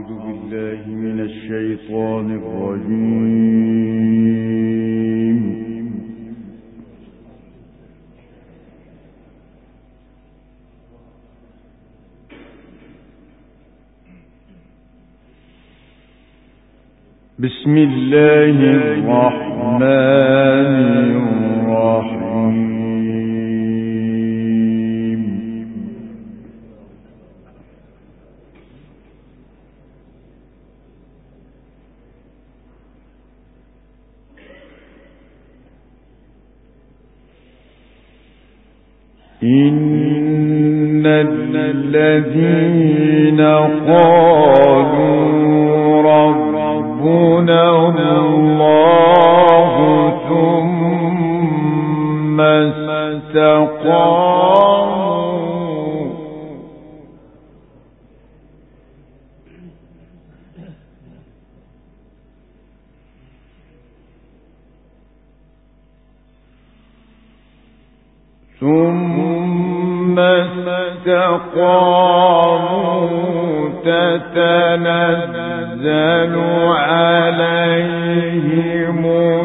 أعوذ بالله من الشيطان الرجيم. بسم الله الرحمن الرحيم. إن الذين قالوا ربنا الله ثم استقاموا تتنزل عليهم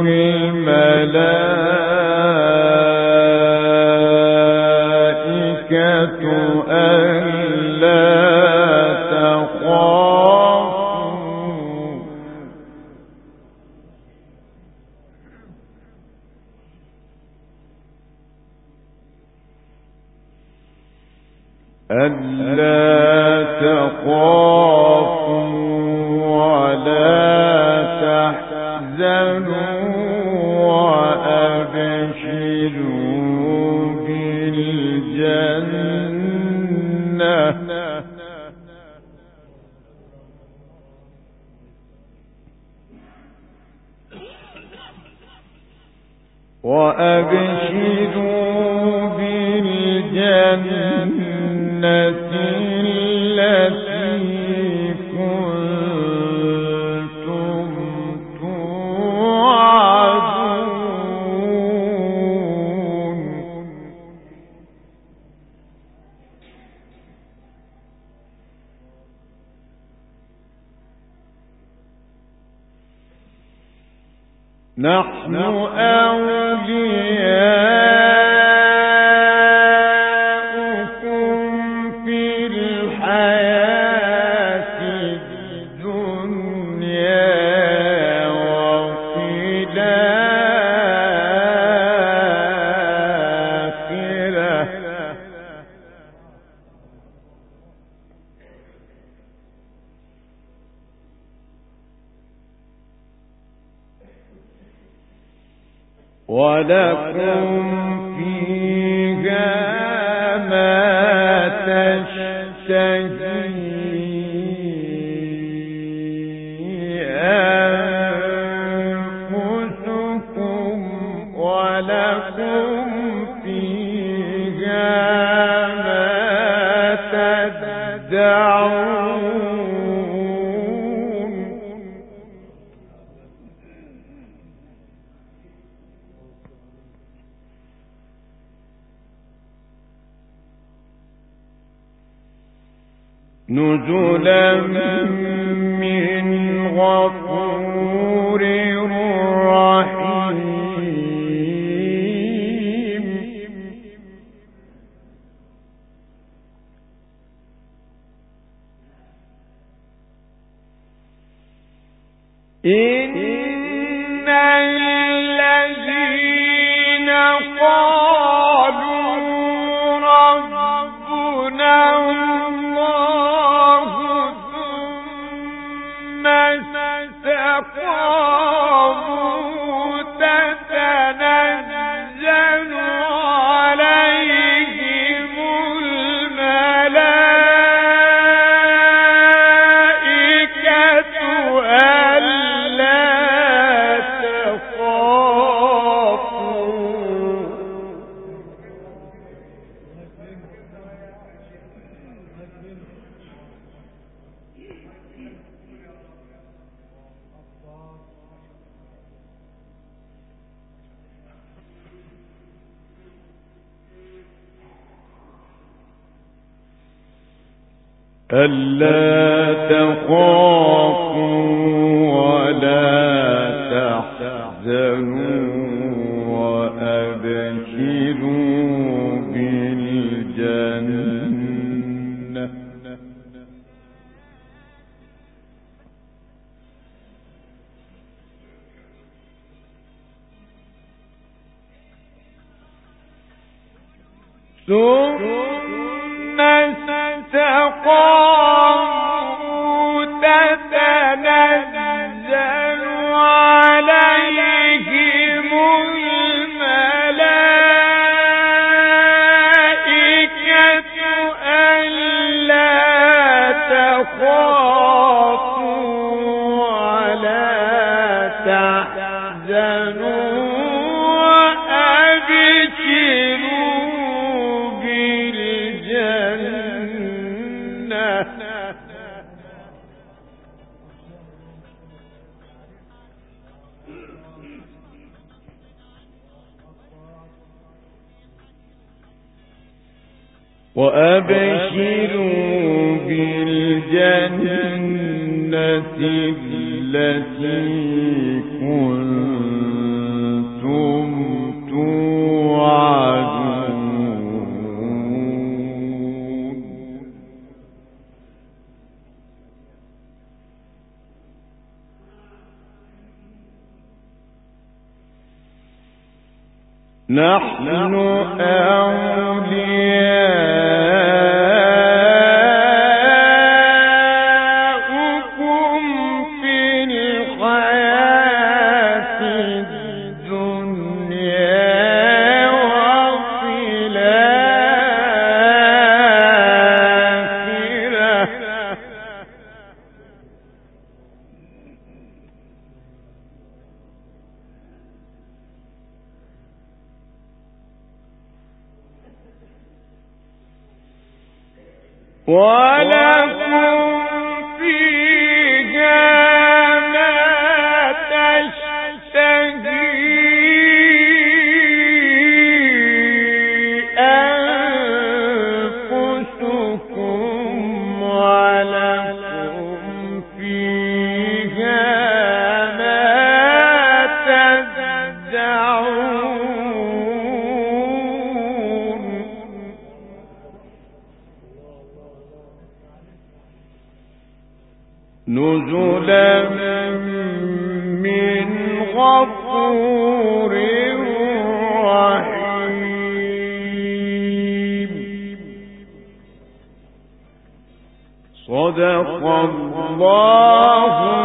الملائكة ألا تخافوا ولا تحزنوا وأبشروا بالجنة التي كنتم توعدون. نحن أولياؤكم في الحياة الدنيا وفي الآخرة ولكم فيها ما تشتهي أنفسكم ولكم فيها ما تدعون. نزلا من غفور رحيم. إن الذين قالوا ربنا الله ثم استقاموا تتنزل عليهم الملائكة ألا ألا تخافوا ولا تحزنوا وأبشروا بالجنة ثم استقاموا تتنزل عليهم الملائكة ألا تخافوا ولا تحزنوا وأبشروا بالجنة التي كنتم توعدون نحن أولياؤكم في الحياة الدنيا وفي الآخرة ولكم فيها ما تشتهي أنفسكم ولكم فيها ما تدعون نزلا من غفور رحيم صدق الله